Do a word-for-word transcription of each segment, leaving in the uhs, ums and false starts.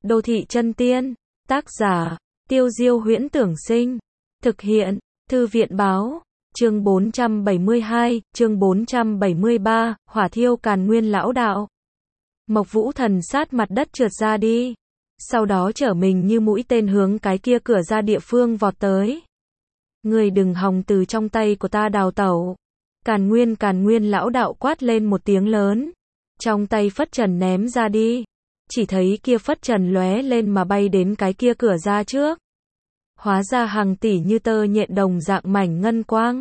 Đô thị chân tiên, tác giả, Tiêu Diêu Huyễn Tưởng Sinh, thực hiện, Thư viện Báo, chương bốn trăm bảy mươi hai, chương bốn trăm bảy mươi ba, hỏa thiêu Càn Nguyên lão đạo. Mộc Vũ Thần sát mặt đất trượt ra đi, sau đó trở mình như mũi tên hướng cái kia cửa ra địa phương vọt tới. Người đừng hòng từ trong tay của ta đào tẩu. Càn Nguyên Càn Nguyên lão đạo quát lên một tiếng lớn, trong tay phất trần ném ra đi. Chỉ thấy kia phất trần lóe lên mà bay đến cái kia cửa ra trước. Hóa ra hàng tỷ như tơ nhện đồng dạng mảnh ngân quang.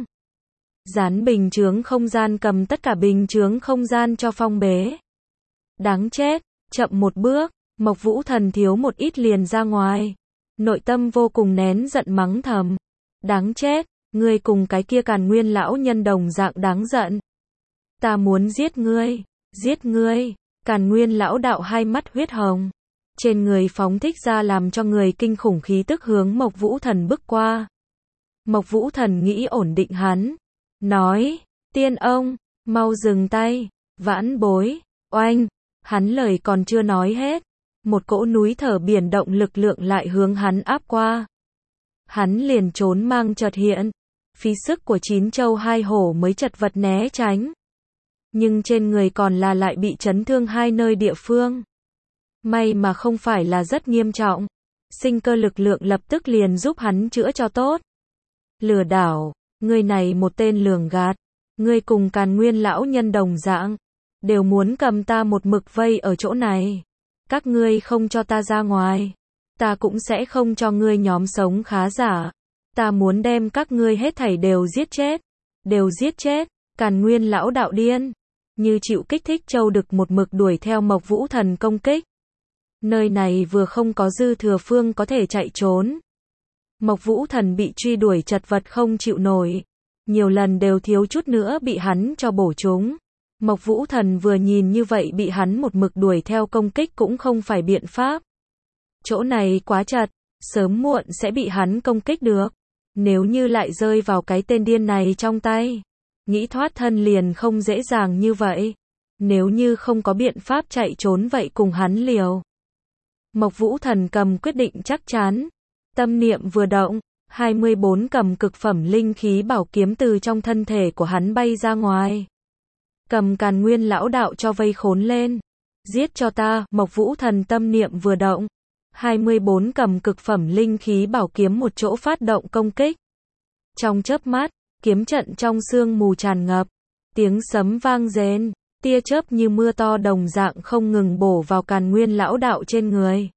Dán bình chướng không gian cầm tất cả bình chướng không gian cho phong bế. Đáng chết, chậm một bước, Mộc Vũ Thần thiếu một ít liền ra ngoài. Nội tâm vô cùng nén giận mắng thầm. Đáng chết, ngươi cùng cái kia Càn Nguyên lão nhân đồng dạng đáng giận. Ta muốn giết ngươi, giết ngươi. Càn Nguyên lão đạo hai mắt huyết hồng, trên người phóng thích ra làm cho người kinh khủng khí tức hướng Mộc Vũ Thần bước qua. Mộc Vũ Thần nghĩ ổn định hắn, nói, tiên ông, mau dừng tay, vãn bối, oanh, hắn lời còn chưa nói hết, một cỗ núi thở biển động lực lượng lại hướng hắn áp qua. Hắn liền trốn mang chợt hiện, phí sức của chín châu hai hổ mới chật vật né tránh. Nhưng trên người còn là lại bị chấn thương hai nơi địa phương. May mà không phải là rất nghiêm trọng. Sinh cơ lực lượng lập tức liền giúp hắn chữa cho tốt. Lừa đảo, ngươi này một tên lường gạt. Ngươi cùng Càn Nguyên lão nhân đồng dạng, đều muốn cầm ta một mực vây ở chỗ này. Các ngươi không cho ta ra ngoài, ta cũng sẽ không cho ngươi nhóm sống khá giả. Ta muốn đem các ngươi hết thảy đều giết chết. Đều giết chết. Càn Nguyên lão đạo điên, như chịu kích thích châu đực một mực đuổi theo Mộc Vũ Thần công kích. Nơi này vừa không có dư thừa phương có thể chạy trốn. Mộc Vũ Thần bị truy đuổi chật vật không chịu nổi, nhiều lần đều thiếu chút nữa bị hắn cho bổ trúng. Mộc Vũ Thần vừa nhìn như vậy bị hắn một mực đuổi theo công kích cũng không phải biện pháp. Chỗ này quá chật, sớm muộn sẽ bị hắn công kích được. Nếu như lại rơi vào cái tên điên này trong tay, nghĩ thoát thân liền không dễ dàng như vậy. Nếu như không có biện pháp chạy trốn vậy cùng hắn liều. Mộc Vũ Thần cầm quyết định chắc chắn. Tâm niệm vừa động, hai mươi bốn cầm cực phẩm linh khí bảo kiếm từ trong thân thể của hắn bay ra ngoài. Cầm Càn Nguyên lão đạo cho vây khốn lên. Giết cho ta, Mộc Vũ Thần tâm niệm vừa động. hai mươi bốn cầm cực phẩm linh khí bảo kiếm một chỗ phát động công kích. Trong chớp mắt, kiếm trận trong sương mù tràn ngập, tiếng sấm vang rền, tia chớp như mưa to đồng dạng không ngừng bổ vào Càn Nguyên lão đạo trên người.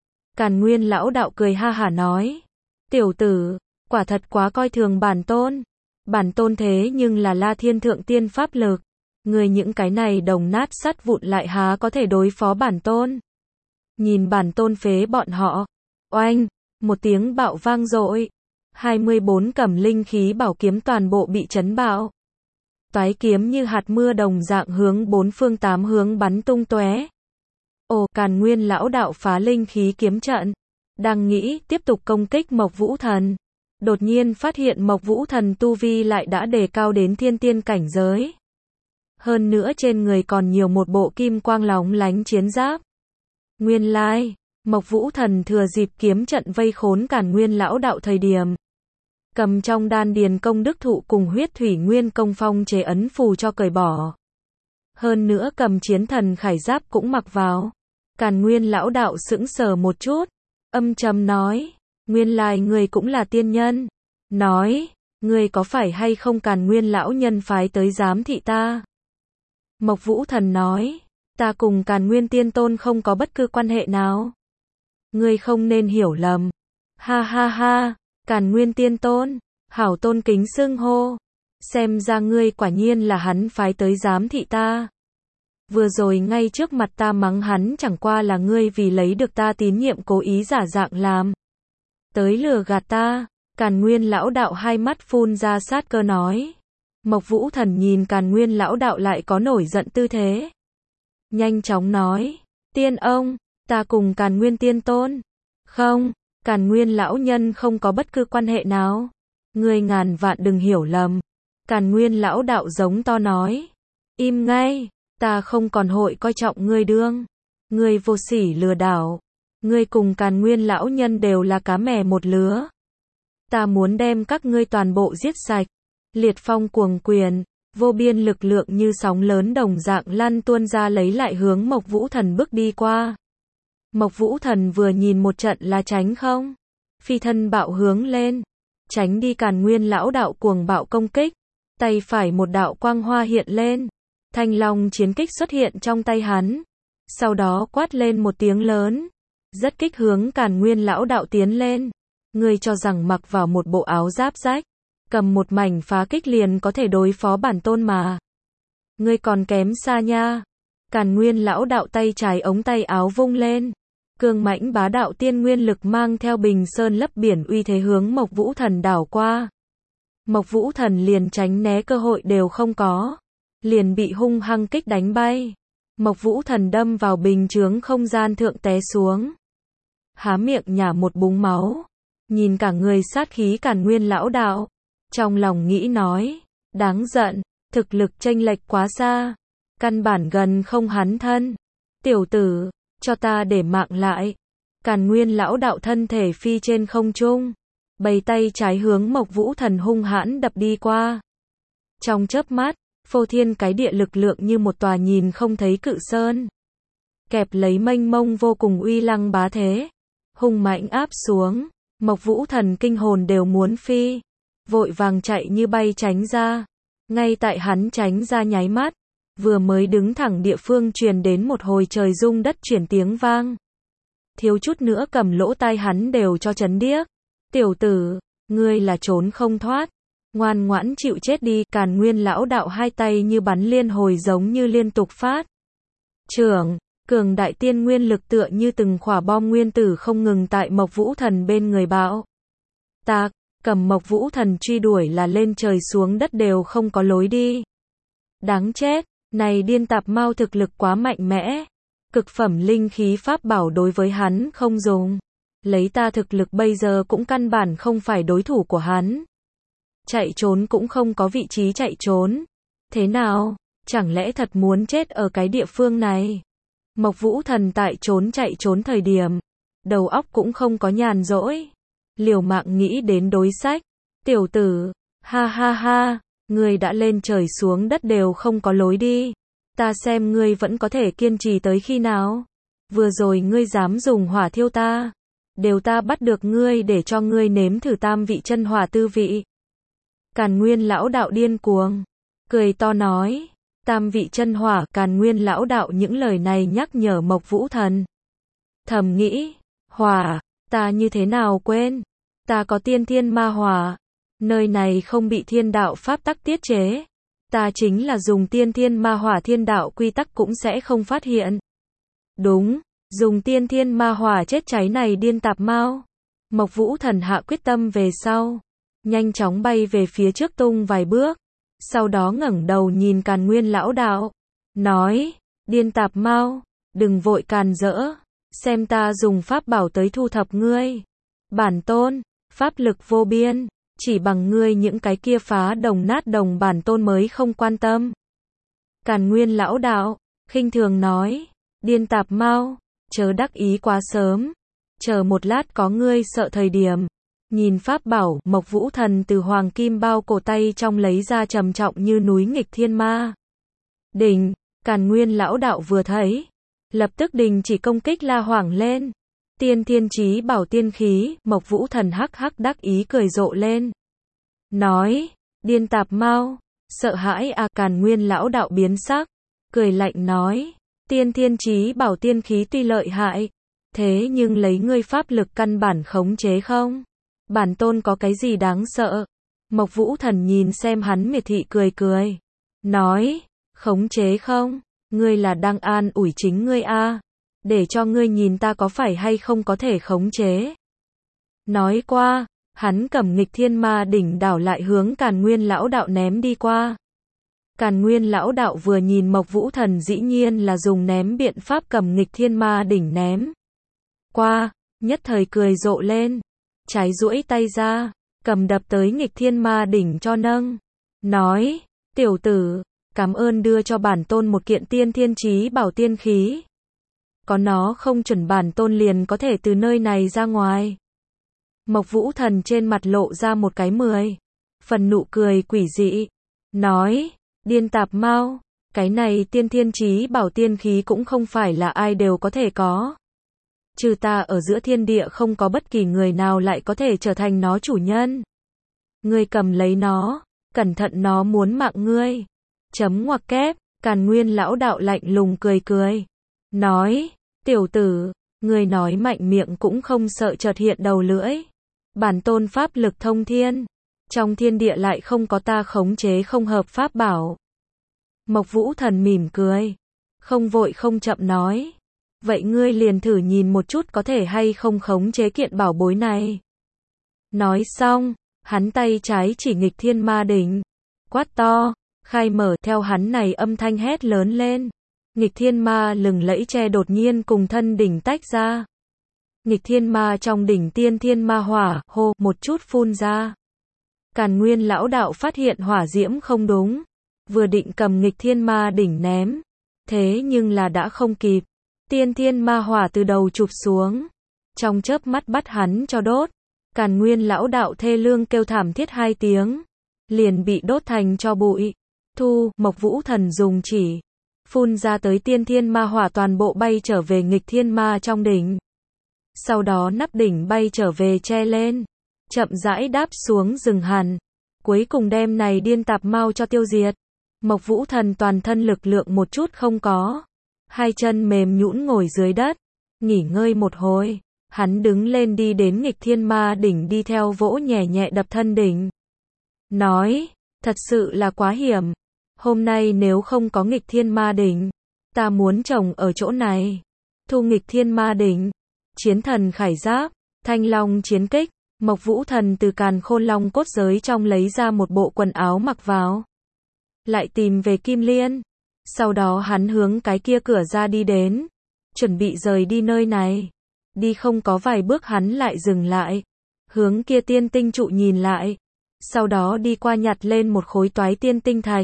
Càn Nguyên lão đạo cười ha hả nói, tiểu tử, quả thật quá coi thường bản tôn. Bản tôn thế nhưng là La Thiên thượng tiên pháp lực, người những cái này đồng nát sắt vụn lại há có thể đối phó bản tôn. Nhìn bản tôn phế bọn họ. Oanh, một tiếng bạo vang dội. hai mươi bốn cầm linh khí bảo kiếm toàn bộ bị chấn bạo. Toái kiếm như hạt mưa đồng dạng hướng bốn phương tám hướng bắn tung tóe. Ồ, Càn Nguyên lão đạo phá linh khí kiếm trận, đang nghĩ tiếp tục công kích Mộc Vũ Thần. Đột nhiên phát hiện Mộc Vũ Thần tu vi lại đã đề cao đến thiên tiên cảnh giới. Hơn nữa trên người còn nhiều một bộ kim quang lóng lánh chiến giáp. Nguyên lai, Mộc Vũ Thần thừa dịp kiếm trận vây khốn Càn Nguyên lão đạo thời điểm, cầm trong đan điền công đức thụ cùng huyết thủy nguyên công phong chế ấn phù cho cởi bỏ. Hơn nữa cầm chiến thần khải giáp cũng mặc vào. Càn Nguyên lão đạo sững sờ một chút, âm trầm nói, nguyên lai người cũng là tiên nhân. Nói, người có phải hay không Càn Nguyên lão nhân phái tới giám thị ta? Mộc Vũ Thần nói, ta cùng Càn Nguyên tiên tôn không có bất cứ quan hệ nào. Ngươi không nên hiểu lầm. Ha ha ha, Càn Nguyên tiên tôn, hảo tôn kính xưng hô. Xem ra ngươi quả nhiên là hắn phái tới giám thị ta. Vừa rồi ngay trước mặt ta mắng hắn chẳng qua là ngươi vì lấy được ta tín nhiệm cố ý giả dạng làm. Tới lừa gạt ta. Càn Nguyên lão đạo hai mắt phun ra sát cơ nói. Mộc Vũ Thần nhìn Càn Nguyên lão đạo lại có nổi giận tư thế. Nhanh chóng nói, tiên ông, ta cùng Càn Nguyên tiên tôn. Không, Càn Nguyên lão nhân không có bất cứ quan hệ nào. Ngươi ngàn vạn đừng hiểu lầm. Càn Nguyên lão đạo giống to nói. Im ngay, ta không còn hội coi trọng ngươi đương. Ngươi vô sỉ lừa đảo. Ngươi cùng Càn Nguyên lão nhân đều là cá mè một lứa. Ta muốn đem các ngươi toàn bộ giết sạch. Liệt phong cuồng quyền, vô biên lực lượng như sóng lớn đồng dạng lăn tuôn ra lấy lại hướng Mộc Vũ Thần bước đi qua. Mộc Vũ Thần vừa nhìn một trận là tránh không. Phi thân bạo hướng lên. Tránh đi Càn Nguyên lão đạo cuồng bạo công kích. Tay phải một đạo quang hoa hiện lên. Thanh long chiến kích xuất hiện trong tay hắn. Sau đó quát lên một tiếng lớn. Rất kích hướng Càn Nguyên lão đạo tiến lên. Ngươi cho rằng mặc vào một bộ áo giáp rách, cầm một mảnh phá kích liền có thể đối phó bản tôn mà. Ngươi còn kém xa nha. Càn Nguyên lão đạo tay trái ống tay áo vung lên. Cương mãnh bá đạo tiên nguyên lực mang theo bình sơn lấp biển uy thế hướng Mộc Vũ Thần đảo qua. Mộc Vũ Thần liền tránh né cơ hội đều không có. Liền bị hung hăng kích đánh bay. Mộc Vũ Thần đâm vào bình chướng không gian thượng té xuống. Há miệng nhả một búng máu. Nhìn cả người sát khí Càn Nguyên lão đạo. Trong lòng nghĩ nói. Đáng giận. Thực lực chênh lệch quá xa. Căn bản gần không hắn thân. Tiểu tử. Cho ta để mạng lại. Càn Nguyên lão đạo thân thể phi trên không trung. Bày tay trái hướng Mộc Vũ Thần hung hãn đập đi qua. Trong chớp mắt. Phô thiên cái địa lực lượng như một tòa nhìn không thấy cự sơn. Kẹp lấy mênh mông vô cùng uy lăng bá thế. Hung mạnh áp xuống. Mộc Vũ Thần kinh hồn đều muốn phi. Vội vàng chạy như bay tránh ra. Ngay tại hắn tránh ra nháy mắt. Vừa mới đứng thẳng địa phương truyền đến một hồi trời rung đất chuyển tiếng vang. Thiếu chút nữa cầm lỗ tai hắn đều cho chấn điếc. Tiểu tử, ngươi là trốn không thoát. Ngoan ngoãn chịu chết đi. Càn Nguyên lão đạo hai tay như bắn liên hồi giống như liên tục phát. Trưởng, cường đại tiên nguyên lực tựa như từng khỏa bom nguyên tử không ngừng tại Mộc Vũ Thần bên người bão. Tạc, cầm Mộc Vũ Thần truy đuổi là lên trời xuống đất đều không có lối đi. Đáng chết, này điên tạp mau thực lực quá mạnh mẽ. Cực phẩm linh khí pháp bảo đối với hắn không dùng. Lấy ta thực lực bây giờ cũng căn bản không phải đối thủ của hắn. Chạy trốn cũng không có vị trí chạy trốn. Thế nào, chẳng lẽ thật muốn chết ở cái địa phương này? Mộc Vũ Thần tại trốn chạy trốn thời điểm, đầu óc cũng không có nhàn rỗi. Liều mạng nghĩ đến đối sách. Tiểu tử, ha ha ha, ngươi đã lên trời xuống đất đều không có lối đi. Ta xem ngươi vẫn có thể kiên trì tới khi nào. Vừa rồi ngươi dám dùng hỏa thiêu ta. Đều ta bắt được ngươi để cho ngươi nếm thử tam vị chân hỏa tư vị. Càn Nguyên lão đạo điên cuồng. Cười to nói. Tam vị chân hỏa. Càn Nguyên lão đạo những lời này nhắc nhở Mộc Vũ Thần. Thầm nghĩ. Hỏa. Ta như thế nào quên. Ta có tiên thiên ma hỏa. Nơi này không bị thiên đạo pháp tắc tiết chế. Ta chính là dùng tiên thiên ma hỏa thiên đạo quy tắc cũng sẽ không phát hiện. Đúng. Dùng tiên thiên ma hỏa chết cháy này điên tạp mau. Mộc Vũ Thần hạ quyết tâm về sau. Nhanh chóng bay về phía trước tung vài bước. Sau đó ngẩng đầu nhìn Càn Nguyên lão đạo. Nói. Điên tạp mau. Đừng vội càn rỡ. Xem ta dùng pháp bảo tới thu thập ngươi. Bản tôn. Pháp lực vô biên. Chỉ bằng ngươi những cái kia phá đồng nát đồng bản tôn mới không quan tâm. Càn Nguyên lão đạo. Khinh thường nói. Điên tạp mau. Chớ đắc ý quá sớm. Chờ một lát có ngươi sợ thời điểm. Nhìn pháp bảo, Mộc Vũ Thần từ hoàng kim bao cổ tay trong lấy ra trầm trọng như núi nghịch thiên ma. Đình, Càn Nguyên lão đạo vừa thấy. Lập tức đình chỉ công kích la hoảng lên. Tiên thiên chí bảo tiên khí, Mộc Vũ Thần hắc hắc đắc ý cười rộ lên. Nói, điên tạp mau, sợ hãi à. Càn Nguyên lão đạo biến sắc. Cười lạnh nói, tiên thiên chí bảo tiên khí tuy lợi hại. Thế nhưng lấy ngươi pháp lực căn bản khống chế không? Bản tôn có cái gì đáng sợ? Mộc Vũ Thần nhìn xem hắn miệt thị cười cười. Nói, khống chế không? Ngươi là đang an ủi chính ngươi a à? Để cho ngươi nhìn ta có phải hay không có thể khống chế. Nói qua, hắn cầm nghịch thiên ma đỉnh đảo lại hướng Càn Nguyên lão đạo ném đi qua. Càn Nguyên lão đạo vừa nhìn Mộc Vũ Thần dĩ nhiên là dùng ném biện pháp cầm nghịch thiên ma đỉnh ném qua, nhất thời cười rộ lên. Trái duỗi tay ra, cầm đập tới nghịch thiên ma đỉnh cho nâng. Nói, tiểu tử, cảm ơn đưa cho bản tôn một kiện tiên thiên chí bảo tiên khí. có nó không chuẩn bản tôn liền có thể từ nơi này ra ngoài. Mộc Vũ Thần trên mặt lộ ra một cái mười phần nụ cười quỷ dị, nói, điên tạp mau, cái này tiên thiên chí bảo tiên khí cũng không phải là ai đều có thể có. Trừ ta ở giữa thiên địa không có bất kỳ người nào lại có thể trở thành nó chủ nhân. Ngươi cầm lấy nó, cẩn thận nó muốn mạng ngươi. Chấm ngoặc kép, Càn Nguyên lão đạo lạnh lùng cười cười. Nói, tiểu tử, ngươi nói mạnh miệng cũng không sợ chợt hiện đầu lưỡi. Bản tôn pháp lực thông thiên. Trong thiên địa lại không có ta khống chế không hợp pháp bảo. Mộc Vũ Thần mỉm cười. Không vội không chậm nói. Vậy ngươi liền thử nhìn một chút có thể hay không khống chế kiện bảo bối này. Nói xong, hắn tay trái chỉ nghịch thiên ma đỉnh. Quát to, khai mở, theo hắn này âm thanh hét lớn lên. Nghịch thiên ma lừng lẫy tre đột nhiên cùng thân đỉnh tách ra. Nghịch thiên ma trong đỉnh tiên thiên ma hỏa, hô, một chút phun ra. Càn Nguyên lão đạo phát hiện hỏa diễm không đúng. Vừa định cầm nghịch thiên ma đỉnh ném. Thế nhưng là đã không kịp. Tiên thiên ma hỏa từ đầu chụp xuống. Trong chớp mắt bắt hắn cho đốt. Càn Nguyên lão đạo thê lương kêu thảm thiết hai tiếng. Liền bị đốt thành cho bụi. Thu, Mộc Vũ Thần dùng chỉ. Phun ra tới tiên thiên ma hỏa toàn bộ bay trở về nghịch thiên ma trong đỉnh. Sau đó nắp đỉnh bay trở về che lên. Chậm rãi đáp xuống rừng hàn. Cuối cùng đem này điên tạp mau cho tiêu diệt. Mộc Vũ Thần toàn thân lực lượng một chút không có. Hai chân mềm nhũn ngồi dưới đất. Nghỉ ngơi một hồi. Hắn đứng lên đi đến nghịch thiên ma đỉnh đi theo vỗ nhẹ nhẹ đập thân đỉnh. Nói, thật sự là quá hiểm. Hôm nay nếu không có nghịch thiên ma đỉnh, ta muốn trồng ở chỗ này. Thu nghịch thiên ma đỉnh, chiến thần khải giáp, thanh long chiến kích, Mộc Vũ Thần từ càn khôn long cốt giới trong lấy ra một bộ quần áo mặc vào. Lại tìm về Kim Liên. Sau đó hắn hướng cái kia cửa ra đi đến. Chuẩn bị rời đi nơi này. Đi không có vài bước hắn lại dừng lại. Hướng kia tiên tinh trụ nhìn lại. Sau đó đi qua nhặt lên một khối toái tiên tinh thạch.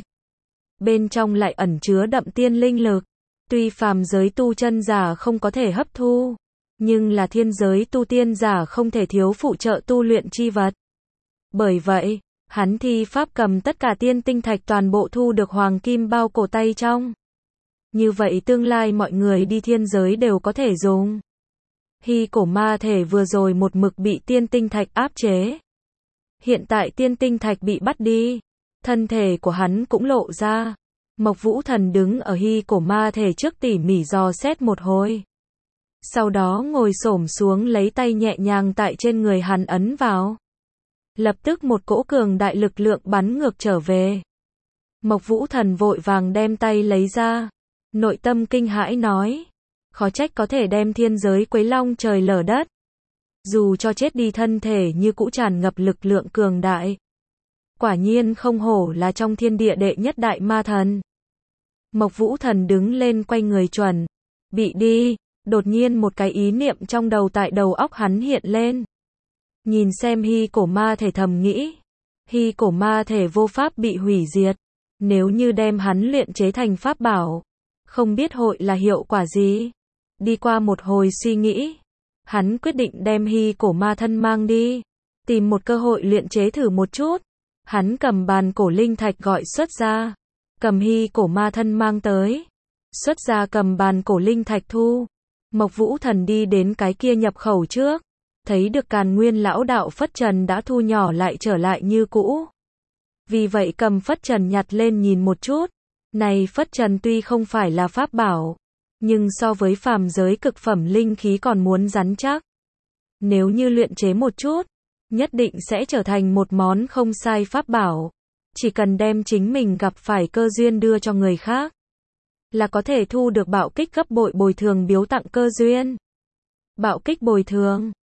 Bên trong lại ẩn chứa đậm tiên linh lực. Tuy phàm giới tu chân giả không có thể hấp thu. Nhưng là thiên giới tu tiên giả không thể thiếu phụ trợ tu luyện chi vật. Bởi vậy, hắn thi pháp cầm tất cả tiên tinh thạch toàn bộ thu được hoàng kim bao cổ tay trong. Như vậy tương lai mọi người đi thiên giới đều có thể dùng. Hy cổ ma thể vừa rồi một mực bị tiên tinh thạch áp chế. Hiện tại tiên tinh thạch bị bắt đi. Thân thể của hắn cũng lộ ra. Mộc Vũ Thần đứng ở hy cổ ma thể trước tỉ mỉ dò xét một hồi. Sau đó ngồi xổm xuống lấy tay nhẹ nhàng tại trên người hắn ấn vào. Lập tức một cỗ cường đại lực lượng bắn ngược trở về. Mộc Vũ Thần vội vàng đem tay lấy ra. Nội tâm kinh hãi nói. Khó trách có thể đem thiên giới quấy long trời lở đất. Dù cho chết đi thân thể như cũ tràn ngập lực lượng cường đại. Quả nhiên không hổ là trong thiên địa đệ nhất đại ma thần. Mộc Vũ Thần đứng lên quay người chuẩn. Bị đi. Đột nhiên một cái ý niệm trong đầu tại đầu óc hắn hiện lên. Nhìn xem hy cổ ma thể thầm nghĩ. Hy cổ ma thể vô pháp bị hủy diệt. Nếu như đem hắn luyện chế thành pháp bảo. Không biết hội là hiệu quả gì. Đi qua một hồi suy nghĩ. Hắn quyết định đem hy cổ ma thân mang đi. Tìm một cơ hội luyện chế thử một chút. Hắn cầm bàn cổ linh thạch gọi xuất ra. Cầm hy cổ ma thân mang tới. Xuất ra cầm bàn cổ linh thạch thu. Mộc Vũ Thần đi đến cái kia nhập khẩu trước. Thấy được Càn Nguyên lão đạo phất trần đã thu nhỏ lại trở lại như cũ. Vì vậy cầm phất trần nhặt lên nhìn một chút. Này phất trần tuy không phải là pháp bảo. Nhưng so với phàm giới cực phẩm linh khí còn muốn rắn chắc. Nếu như luyện chế một chút. Nhất định sẽ trở thành một món không sai pháp bảo. Chỉ cần đem chính mình gặp phải cơ duyên đưa cho người khác. Là có thể thu được bạo kích gấp bội bồi thường biếu tặng cơ duyên. Bạo kích bồi thường.